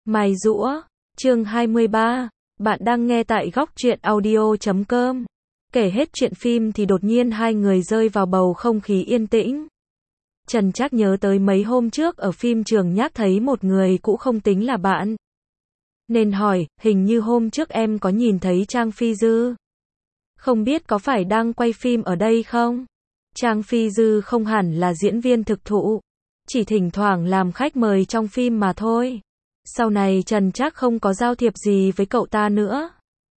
Mài giũa, chương 23, bạn đang nghe tại góc truyện audio.com. Kể hết chuyện phim thì đột nhiên hai người rơi vào bầu không khí yên tĩnh. Trần Trác nhớ tới mấy hôm trước ở phim trường nhắc thấy một người cũ không tính là bạn. Nên hỏi, hình như hôm trước em có nhìn thấy Trang Phi Dư. Không biết có phải đang quay phim ở đây không? Trang Phi Dư không hẳn là diễn viên thực thụ, chỉ thỉnh thoảng làm khách mời trong phim mà thôi. Sau này Trần Trác không có giao thiệp gì với cậu ta nữa.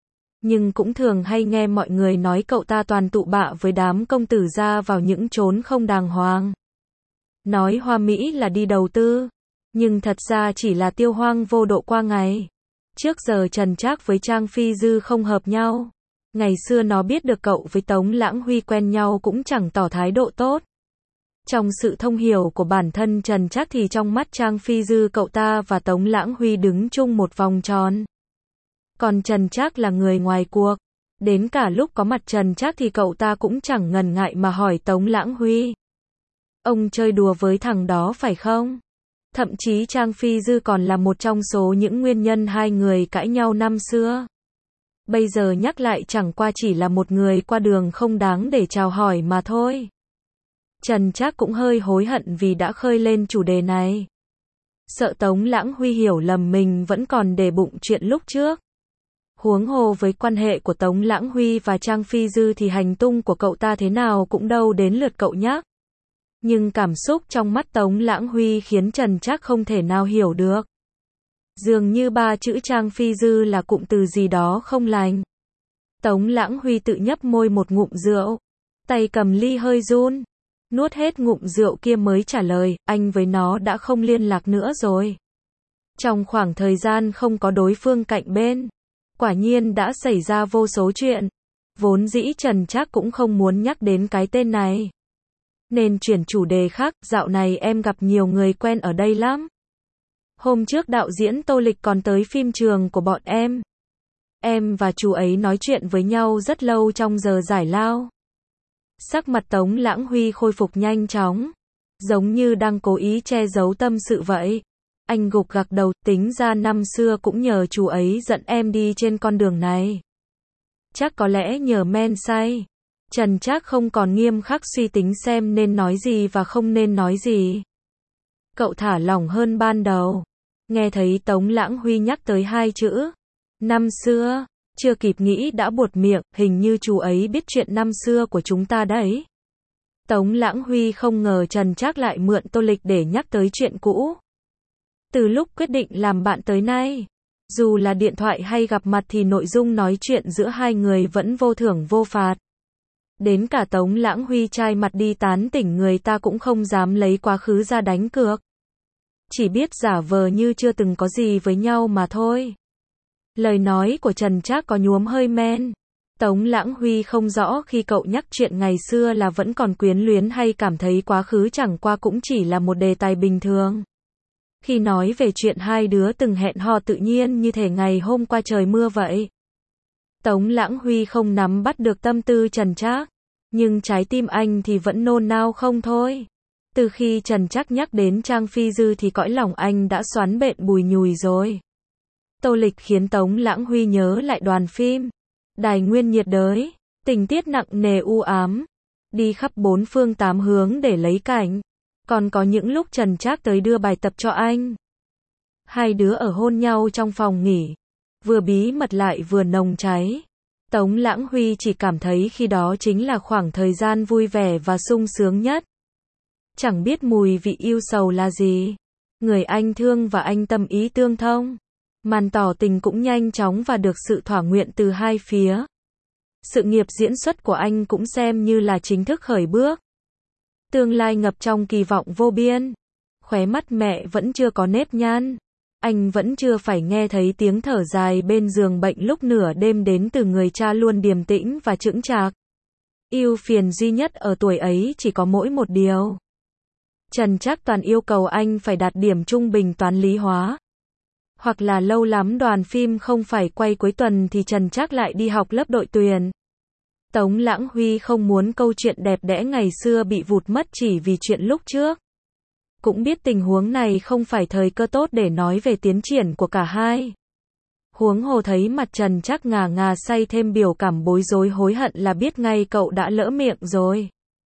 Nhưng cũng thường hay nghe mọi người nói cậu ta toàn tụ bạ với đám công tử ra vào những chốn không đàng hoàng. Nói hoa mỹ là đi đầu tư, nhưng thật ra chỉ là tiêu hoang vô độ qua ngày. Trước giờ Trần Trác với Trang Phi Dư không hợp nhau. Ngày xưa nó biết được cậu với Tống Lãng Huy quen nhau cũng chẳng tỏ thái độ tốt. Trong sự thông hiểu của bản thân Trần Trác thì trong mắt Trang Phi Dư cậu ta và Tống Lãng Huy đứng chung một vòng tròn. Còn Trần Trác là người ngoài cuộc. Đến cả lúc có mặt Trần Trác thì cậu ta cũng chẳng ngần ngại mà hỏi Tống Lãng Huy. Ông chơi đùa với thằng đó phải không? Thậm chí Trang Phi Dư còn là một trong số những nguyên nhân hai người cãi nhau năm xưa. Bây giờ nhắc lại chẳng qua chỉ là một người qua đường không đáng để chào hỏi mà thôi. Trần Trác cũng hơi hối hận vì đã khơi lên chủ đề này. Sợ Tống Lãng Huy hiểu lầm mình vẫn còn để bụng chuyện lúc trước. Huống hồ với quan hệ của Tống Lãng Huy và Trang Phi Dư thì hành tung của cậu ta thế nào cũng đâu đến lượt cậu nhắc. Nhưng cảm xúc trong mắt Tống Lãng Huy khiến Trần Trác không thể nào hiểu được. Dường như ba chữ Trang Phi Dư là cụm từ gì đó không lành. Tống Lãng Huy tự nhấp môi một ngụm rượu. Tay cầm ly hơi run. Nuốt hết ngụm rượu kia mới trả lời, anh với nó đã không liên lạc nữa rồi. Trong khoảng thời gian không có đối phương cạnh bên, quả nhiên đã xảy ra vô số chuyện. Vốn dĩ Trần Trác cũng không muốn nhắc đến cái tên này. Nên chuyển chủ đề khác, dạo này em gặp nhiều người quen ở đây lắm. Hôm trước đạo diễn Tô Lịch còn tới phim trường của bọn em. Em và chú ấy nói chuyện với nhau rất lâu trong giờ giải lao. Sắc mặt Tống Lãng Huy khôi phục nhanh chóng, giống như đang cố ý che giấu tâm sự vậy. Anh gục gặc đầu, tính ra năm xưa cũng nhờ chú ấy dẫn em đi trên con đường này. Chắc có lẽ nhờ men say. Trần Trác không còn nghiêm khắc suy tính xem nên nói gì và không nên nói gì. Cậu thả lỏng hơn ban đầu. Nghe thấy Tống Lãng Huy nhắc tới hai chữ năm xưa, chưa kịp nghĩ đã buột miệng, hình như chú ấy biết chuyện năm xưa của chúng ta đấy. Tống Lãng Huy không ngờ Trần Trác lại mượn Tô Lịch để nhắc tới chuyện cũ. Từ lúc quyết định làm bạn tới nay, dù là điện thoại hay gặp mặt thì nội dung nói chuyện giữa hai người vẫn vô thưởng vô phạt. Đến cả Tống Lãng Huy trai mặt đi tán tỉnh người ta cũng không dám lấy quá khứ ra đánh cược. Chỉ biết giả vờ như chưa từng có gì với nhau mà thôi. Lời nói của Trần Trác có nhuốm hơi men. Tống Lãng Huy không rõ khi cậu nhắc chuyện ngày xưa là vẫn còn quyến luyến hay cảm thấy quá khứ chẳng qua cũng chỉ là một đề tài bình thường. Khi nói về chuyện hai đứa từng hẹn hò tự nhiên như thể ngày hôm qua trời mưa vậy. Tống Lãng Huy không nắm bắt được tâm tư Trần Trác, nhưng trái tim anh thì vẫn nôn nao không thôi. Từ khi Trần Trác nhắc đến Trang Phi Dư thì cõi lòng anh đã xoắn bện bùi nhùi rồi. Tô Lịch khiến Tống Lãng Huy nhớ lại đoàn phim Đài Nguyên nhiệt đới, tình tiết nặng nề u ám, đi khắp bốn phương tám hướng để lấy cảnh. Còn có những lúc Trần Trác tới đưa bài tập cho anh. Hai đứa ở hôn nhau trong phòng nghỉ, vừa bí mật lại vừa nồng cháy. Tống Lãng Huy chỉ cảm thấy khi đó chính là khoảng thời gian vui vẻ và sung sướng nhất. Chẳng biết mùi vị yêu sầu là gì. Người anh thương và anh tâm ý tương thông. Màn tỏ tình cũng nhanh chóng và được sự thỏa nguyện từ hai phía. Sự nghiệp diễn xuất của anh cũng xem như là chính thức khởi bước. Tương lai ngập trong kỳ vọng vô biên. Khóe mắt mẹ vẫn chưa có nếp nhăn. Anh vẫn chưa phải nghe thấy tiếng thở dài bên giường bệnh lúc nửa đêm đến từ người cha luôn điềm tĩnh và chững chạc. Ưu phiền duy nhất ở tuổi ấy chỉ có mỗi một điều. Trần Trác toàn yêu cầu anh phải đạt điểm trung bình toán lý hóa. Hoặc là lâu lắm đoàn phim không phải quay cuối tuần thì Trần Trác lại đi học lớp đội tuyển. Tống Lãng Huy không muốn câu chuyện đẹp đẽ ngày xưa bị vụt mất chỉ vì chuyện lúc trước. cũng biết tình huống này không phải thời cơ tốt để nói về tiến triển của cả hai. Huống hồ thấy mặt Trần Trác ngà ngà say thêm biểu cảm bối rối hối hận là biết ngay cậu đã lỡ miệng rồi.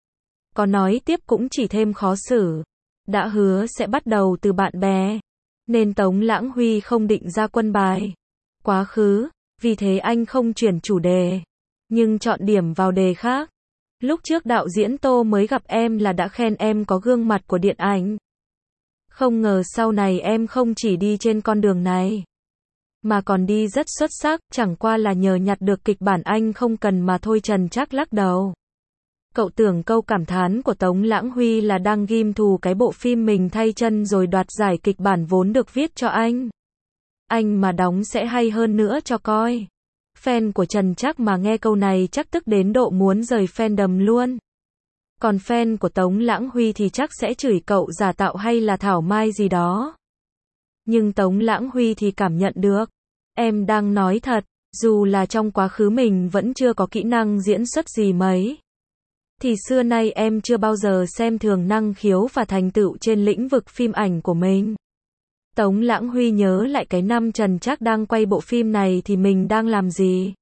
Có nói tiếp cũng chỉ thêm khó xử. Đã hứa sẽ bắt đầu từ bạn bè, nên Tống Lãng Huy không định ra quân bài quá khứ, vì thế anh không chuyển chủ đề, nhưng chọn điểm vào đề khác. Lúc trước đạo diễn Tô mới gặp em là đã khen em có gương mặt của điện ảnh. Không ngờ sau này em không chỉ đi trên con đường này, mà còn đi rất xuất sắc, chẳng qua là nhờ nhặt được kịch bản anh không cần mà thôi. Trần Trác lắc đầu. Cậu tưởng câu cảm thán của Tống Lãng Huy là đang ghim thù cái bộ phim mình thay chân rồi đoạt giải kịch bản vốn được viết cho anh. Anh mà đóng sẽ hay hơn nữa cho coi. Fan của Trần Trác mà nghe câu này chắc tức đến độ muốn rời fandom luôn. Còn fan của Tống Lãng Huy thì chắc sẽ chửi cậu giả tạo hay là thảo mai gì đó. Nhưng Tống Lãng Huy thì cảm nhận được. Em đang nói thật, dù là trong quá khứ mình vẫn chưa có kỹ năng diễn xuất gì mấy, thì xưa nay em chưa bao giờ xem thường năng khiếu và thành tựu trên lĩnh vực phim ảnh của mình. Tống Lãng Huy nhớ lại cái năm Trần Trác đang quay bộ phim này thì mình đang làm gì.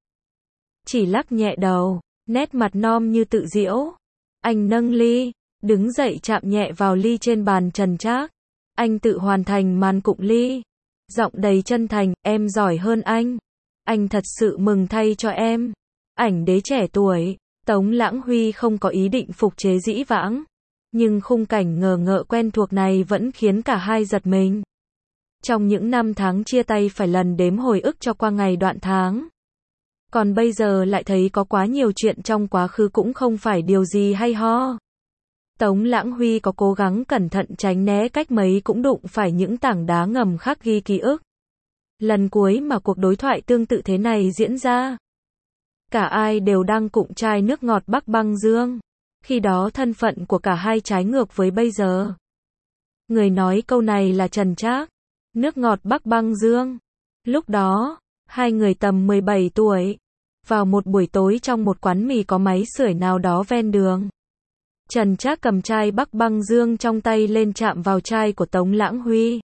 Chỉ lắc nhẹ đầu, nét mặt non như tự giễu. Anh nâng ly, đứng dậy chạm nhẹ vào ly trên bàn Trần Trác. Anh tự hoàn thành màn cụng ly. Giọng đầy chân thành, em giỏi hơn anh. Anh thật sự mừng thay cho em. Ảnh đế trẻ tuổi. Tống Lãng Huy không có ý định phục chế dĩ vãng. Nhưng khung cảnh ngờ ngợ quen thuộc này vẫn khiến cả hai giật mình. Trong những năm tháng chia tay phải lần đếm hồi ức cho qua ngày đoạn tháng. Còn bây giờ lại thấy có quá nhiều chuyện trong quá khứ cũng không phải điều gì hay ho. Tống Lãng Huy có cố gắng cẩn thận tránh né cách mấy cũng đụng phải những tảng đá ngầm khắc ghi ký ức. Lần cuối mà cuộc đối thoại tương tự thế này diễn ra, cả ai đều đang cụng chai nước ngọt Bắc Băng Dương. Khi đó thân phận của cả hai trái ngược với bây giờ. Người nói câu này là Trần Trác. Nước ngọt Bắc Băng Dương. Lúc đó, hai người tầm 17 tuổi. Vào một buổi tối trong một quán mì có máy sưởi nào đó ven đường. Trần Trác cầm chai Bắc Băng Dương trong tay lên chạm vào chai của Tống Lãng Huy.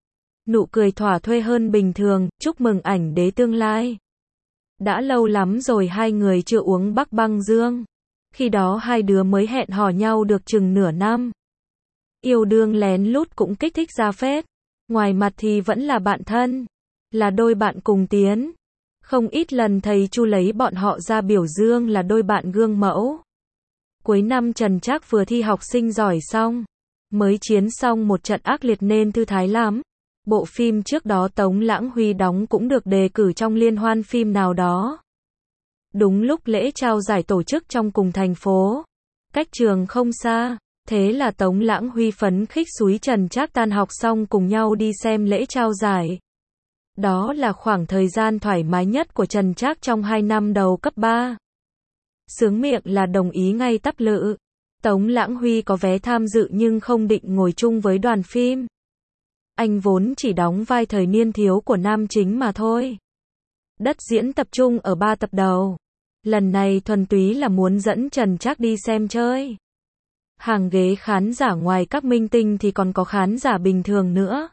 Nụ cười thỏa thuê hơn bình thường, chúc mừng ảnh đế tương lai. Đã lâu lắm rồi hai người chưa uống Bắc Băng Dương. Khi đó hai đứa mới hẹn hò nhau được chừng nửa năm. Yêu đương lén lút cũng kích thích ra phết. Ngoài mặt thì vẫn là bạn thân, là đôi bạn cùng tiến. Không ít lần thầy Chu lấy bọn họ ra biểu dương là đôi bạn gương mẫu. Cuối năm Trần Trác vừa thi học sinh giỏi xong, mới chiến xong một trận ác liệt nên thư thái lắm. Bộ phim trước đó Tống Lãng Huy đóng cũng được đề cử trong liên hoan phim nào đó. Đúng lúc lễ trao giải tổ chức trong cùng thành phố, cách trường không xa, thế là Tống Lãng Huy phấn khích xúi Trần Trác tan học xong cùng nhau đi xem lễ trao giải. Đó là khoảng thời gian thoải mái nhất của Trần Trác trong 2 năm đầu cấp 3. Sướng miệng là đồng ý ngay tắp lự. Tống Lãng Huy có vé tham dự nhưng không định ngồi chung với đoàn phim. Anh vốn chỉ đóng vai thời niên thiếu của nam chính mà thôi. Đất diễn tập trung ở 3 tập đầu. Lần này thuần túy là muốn dẫn Trần Trác đi xem chơi. Hàng ghế khán giả ngoài các minh tinh thì còn có khán giả bình thường nữa.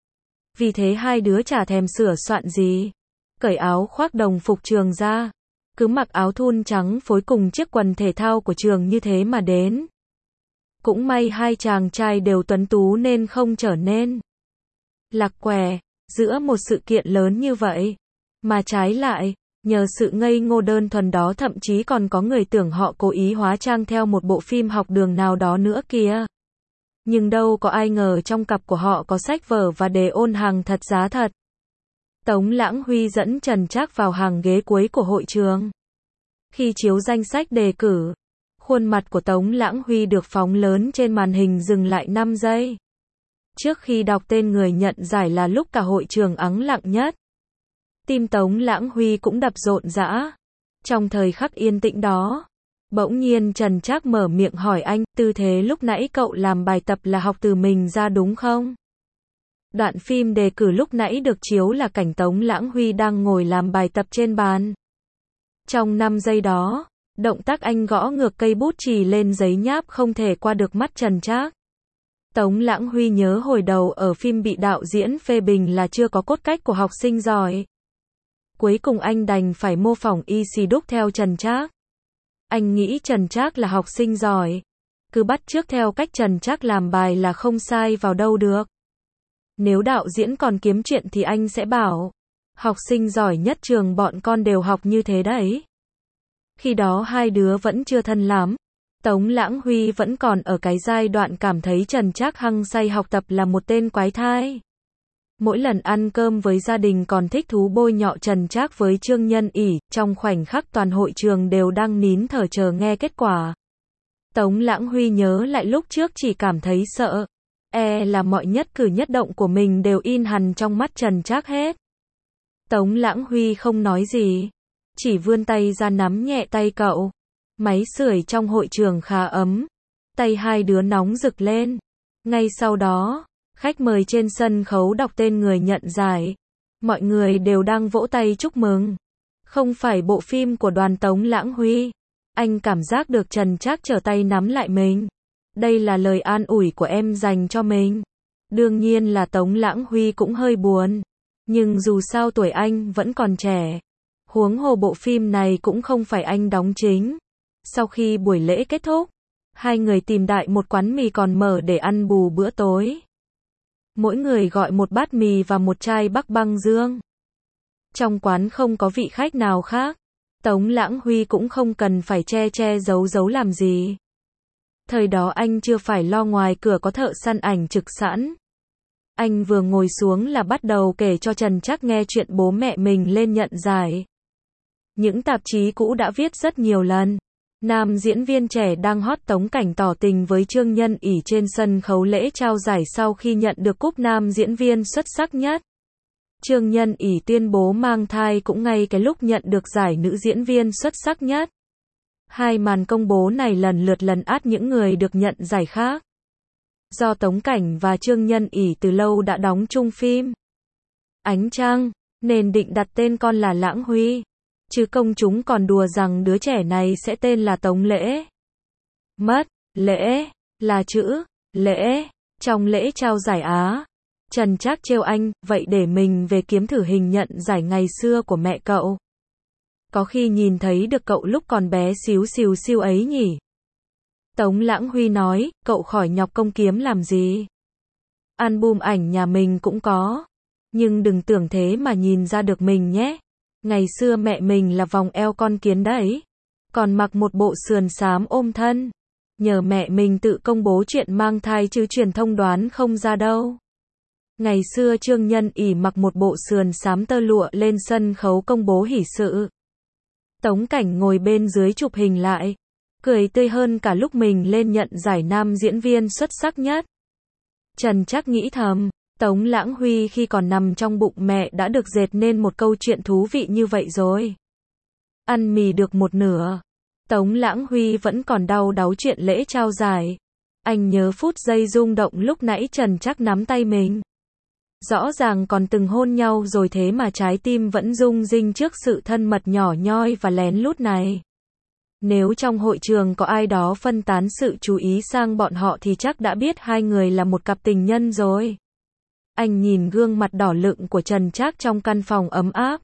Vì thế hai đứa chả thèm sửa soạn gì. Cởi áo khoác đồng phục trường ra. Cứ mặc áo thun trắng phối cùng chiếc quần thể thao của trường như thế mà đến. Cũng may hai chàng trai đều tuấn tú nên không trở nên lạc què giữa một sự kiện lớn như vậy. Mà trái lại, nhờ sự ngây ngô đơn thuần đó thậm chí còn có người tưởng họ cố ý hóa trang theo một bộ phim học đường nào đó nữa kìa. Nhưng đâu có ai ngờ trong cặp của họ có sách vở và đề ôn hàng thật giá thật. Tống Lãng Huy dẫn Trần Trác vào hàng ghế cuối của hội trường. Khi chiếu danh sách đề cử, khuôn mặt của Tống Lãng Huy được phóng lớn trên màn hình dừng lại 5 giây. Trước khi đọc tên người nhận giải là lúc cả hội trường ắng lặng nhất. Tim Tống Lãng Huy cũng đập rộn rã. Trong thời khắc yên tĩnh đó, bỗng nhiên Trần Trác mở miệng hỏi anh, tư thế lúc nãy cậu làm bài tập là học từ mình ra đúng không? Đoạn phim đề cử lúc nãy được chiếu là cảnh Tống Lãng Huy đang ngồi làm bài tập trên bàn. Trong 5 giây đó, động tác anh gõ ngược cây bút chì lên giấy nháp không thể qua được mắt Trần Trác. Tống Lãng Huy nhớ hồi đầu ở phim bị đạo diễn phê bình là chưa có cốt cách của học sinh giỏi. Cuối cùng anh đành phải mô phỏng y xì đúc theo Trần Trác. Anh nghĩ Trần Trác là học sinh giỏi. Cứ bắt chước theo cách Trần Trác làm bài là không sai vào đâu được. Nếu đạo diễn còn kiếm chuyện thì anh sẽ bảo, học sinh giỏi nhất trường bọn con đều học như thế đấy. Khi đó hai đứa vẫn chưa thân lắm. Tống Lãng Huy vẫn còn ở cái giai đoạn cảm thấy Trần Trác hăng say học tập là một tên quái thai. Mỗi lần ăn cơm với gia đình còn thích thú bôi nhọ Trần Trác với Trương Nhân ỉ, trong khoảnh khắc toàn hội trường đều đang nín thở chờ nghe kết quả. Tống Lãng Huy nhớ lại lúc trước chỉ cảm thấy sợ. Là mọi nhất cử nhất động của mình đều in hằn trong mắt Trần Trác hết. Tống Lãng Huy không nói gì. Chỉ vươn tay ra nắm nhẹ tay cậu. Máy sưởi trong hội trường khá ấm. Tay hai đứa nóng rực lên. Ngay sau đó, khách mời trên sân khấu đọc tên người nhận giải. Mọi người đều đang vỗ tay chúc mừng. Không phải bộ phim của đoàn Tống Lãng Huy. Anh cảm giác được Trần Trác trở tay nắm lại mình. Đây là lời an ủi của em dành cho mình. Đương nhiên là Tống Lãng Huy cũng hơi buồn. Nhưng dù sao tuổi anh vẫn còn trẻ. Huống hồ bộ phim này cũng không phải anh đóng chính. Sau khi buổi lễ kết thúc, hai người tìm đại một quán mì còn mở để ăn bù bữa tối. Mỗi người gọi một bát mì và một chai Bắc Băng Dương. Trong quán không có vị khách nào khác. Tống Lãng Huy cũng không cần phải che giấu làm gì. Thời đó anh chưa phải lo ngoài cửa có thợ săn ảnh trực sẵn. Anh vừa ngồi xuống là bắt đầu kể cho Trần Trác nghe chuyện bố mẹ mình lên nhận giải. Những tạp chí cũ đã viết rất nhiều lần. Nam diễn viên trẻ đang hot Tống Cảnh tỏ tình với Trương Nhân ỉ trên sân khấu lễ trao giải sau khi nhận được cúp nam diễn viên xuất sắc nhất. Trương Nhân ỉ tuyên bố mang thai cũng ngay cái lúc nhận được giải nữ diễn viên xuất sắc nhất. Hai màn công bố này lần lượt lấn át những người được nhận giải khác. Do Tống Cảnh và Trương Nhân ỉ từ lâu đã đóng chung phim Ánh Trăng, nên định đặt tên con là Lãng Huy. Chứ công chúng còn đùa rằng đứa trẻ này sẽ tên là Tống Lễ. Mất, lễ, là chữ, lễ, trong lễ trao giải Á. Trần Trác trêu anh, vậy để mình về kiếm thử hình nhận giải ngày xưa của mẹ cậu. Có khi nhìn thấy được cậu lúc còn bé xíu ấy nhỉ. Tống Lãng Huy nói, cậu khỏi nhọc công kiếm làm gì. Album ảnh nhà mình cũng có. Nhưng đừng tưởng thế mà nhìn ra được mình nhé. Ngày xưa mẹ mình là vòng eo con kiến đấy. Còn mặc một bộ sườn xám ôm thân. Nhờ mẹ mình tự công bố chuyện mang thai chứ truyền thông đoán không ra đâu. Ngày xưa Trương Nhân ỉ mặc một bộ sườn xám tơ lụa lên sân khấu công bố hỷ sự. Tống Cảnh ngồi bên dưới chụp hình lại. Cười tươi hơn cả lúc mình lên nhận giải nam diễn viên xuất sắc nhất. Trần Trác nghĩ thầm, Tống Lãng Huy khi còn nằm trong bụng mẹ đã được dệt nên một câu chuyện thú vị như vậy rồi. Ăn mì được một nửa. Tống Lãng Huy vẫn còn đau đáu chuyện lễ trao giải. Anh nhớ phút giây rung động lúc nãy Trần Trác nắm tay mình. Rõ ràng còn từng hôn nhau rồi thế mà trái tim vẫn rung rinh trước sự thân mật nhỏ nhoi và lén lút này. Nếu trong hội trường có ai đó phân tán sự chú ý sang bọn họ thì chắc đã biết hai người là một cặp tình nhân rồi. Anh nhìn gương mặt đỏ lựng của Trần Trác trong căn phòng ấm áp.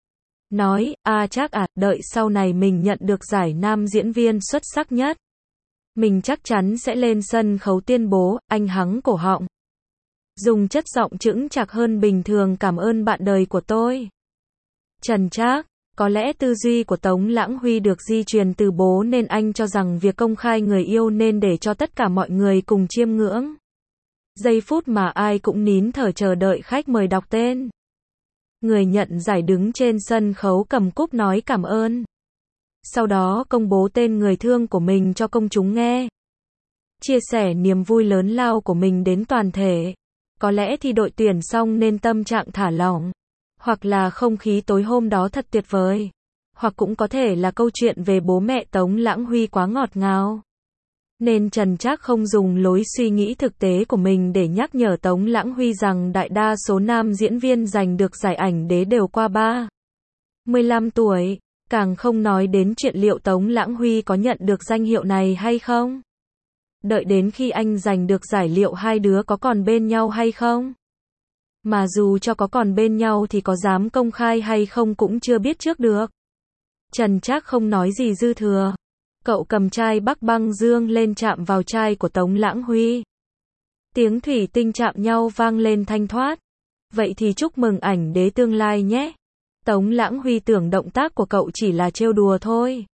Nói, Trác à, đợi sau này mình nhận được giải nam diễn viên xuất sắc nhất. Mình chắc chắn sẽ lên sân khấu tuyên bố, anh hắng cổ họng. Dùng chất giọng chững chạc hơn bình thường cảm ơn bạn đời của tôi. Trần Trác, có lẽ tư duy của Tống Lãng Huy được di truyền từ bố nên anh cho rằng việc công khai người yêu nên để cho tất cả mọi người cùng chiêm ngưỡng. Giây phút mà ai cũng nín thở chờ đợi khách mời đọc tên. Người nhận giải đứng trên sân khấu cầm cúp nói cảm ơn. Sau đó công bố tên người thương của mình cho công chúng nghe. Chia sẻ niềm vui lớn lao của mình đến toàn thể. Có lẽ thì đội tuyển xong nên tâm trạng thả lỏng. Hoặc là không khí tối hôm đó thật tuyệt vời. Hoặc cũng có thể là câu chuyện về bố mẹ Tống Lãng Huy quá ngọt ngào. Nên Trần Trác không dùng lối suy nghĩ thực tế của mình để nhắc nhở Tống Lãng Huy rằng đại đa số nam diễn viên giành được giải ảnh đế đều qua 35 tuổi. Càng không nói đến chuyện liệu Tống Lãng Huy có nhận được danh hiệu này hay không. Đợi đến khi anh giành được giải liệu hai đứa có còn bên nhau hay không? Mà dù cho có còn bên nhau thì có dám công khai hay không cũng chưa biết trước được. Trần Trác không nói gì dư thừa. Cậu cầm chai Bắc Băng Dương lên chạm vào chai của Tống Lãng Huy. Tiếng thủy tinh chạm nhau vang lên thanh thoát. Vậy thì chúc mừng ảnh đế tương lai nhé. Tống Lãng Huy tưởng động tác của cậu chỉ là trêu đùa thôi.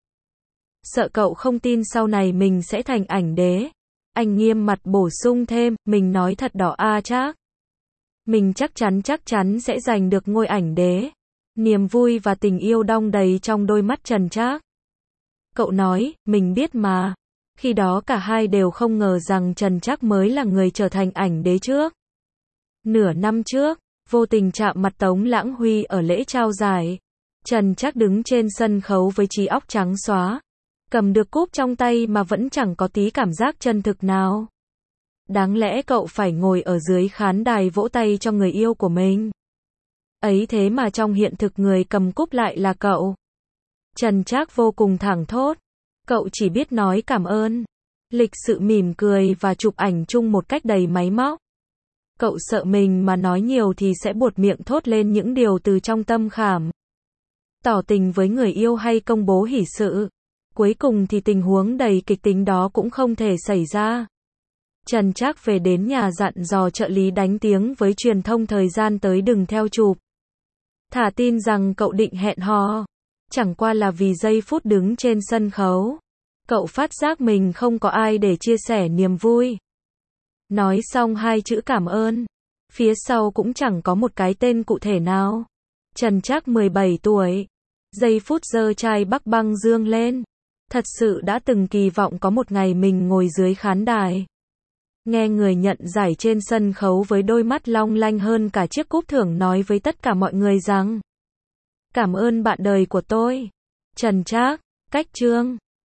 Sợ cậu không tin sau này mình sẽ thành ảnh đế. Anh nghiêm mặt bổ sung thêm, mình nói thật đó Trác. Mình chắc chắn sẽ giành được ngôi ảnh đế. Niềm vui và tình yêu đong đầy trong đôi mắt Trần Trác. Cậu nói, mình biết mà. Khi đó cả hai đều không ngờ rằng Trần Trác mới là người trở thành ảnh đế trước. Nửa năm trước, vô tình chạm mặt Tống Lãng Huy ở lễ trao giải. Trần Trác đứng trên sân khấu với trí óc trắng xóa. Cầm được cúp trong tay mà vẫn chẳng có tí cảm giác chân thực nào. Đáng lẽ cậu phải ngồi ở dưới khán đài vỗ tay cho người yêu của mình. Ấy thế mà trong hiện thực người cầm cúp lại là cậu. Trần Trác vô cùng thảng thốt. Cậu chỉ biết nói cảm ơn. Lịch sự mỉm cười và chụp ảnh chung một cách đầy máy móc. Cậu sợ mình mà nói nhiều thì sẽ buột miệng thốt lên những điều từ trong tâm khảm. Tỏ tình với người yêu hay công bố hỷ sự. Cuối cùng thì tình huống đầy kịch tính đó cũng không thể xảy ra. Trần Trác về đến nhà dặn dò trợ lý đánh tiếng với truyền thông thời gian tới đừng theo chụp. Thả tin rằng cậu định hẹn hò. Chẳng qua là vì giây phút đứng trên sân khấu. Cậu phát giác mình không có ai để chia sẻ niềm vui. Nói xong hai chữ cảm ơn. Phía sau cũng chẳng có một cái tên cụ thể nào. Trần Trác 17 tuổi. Giây phút giơ chai Bắc Băng Dương lên. Thật sự đã từng kỳ vọng có một ngày mình ngồi dưới khán đài. Nghe người nhận giải trên sân khấu với đôi mắt long lanh hơn cả chiếc cúp thưởng nói với tất cả mọi người rằng: cảm ơn bạn đời của tôi. Trần Trác, cách chương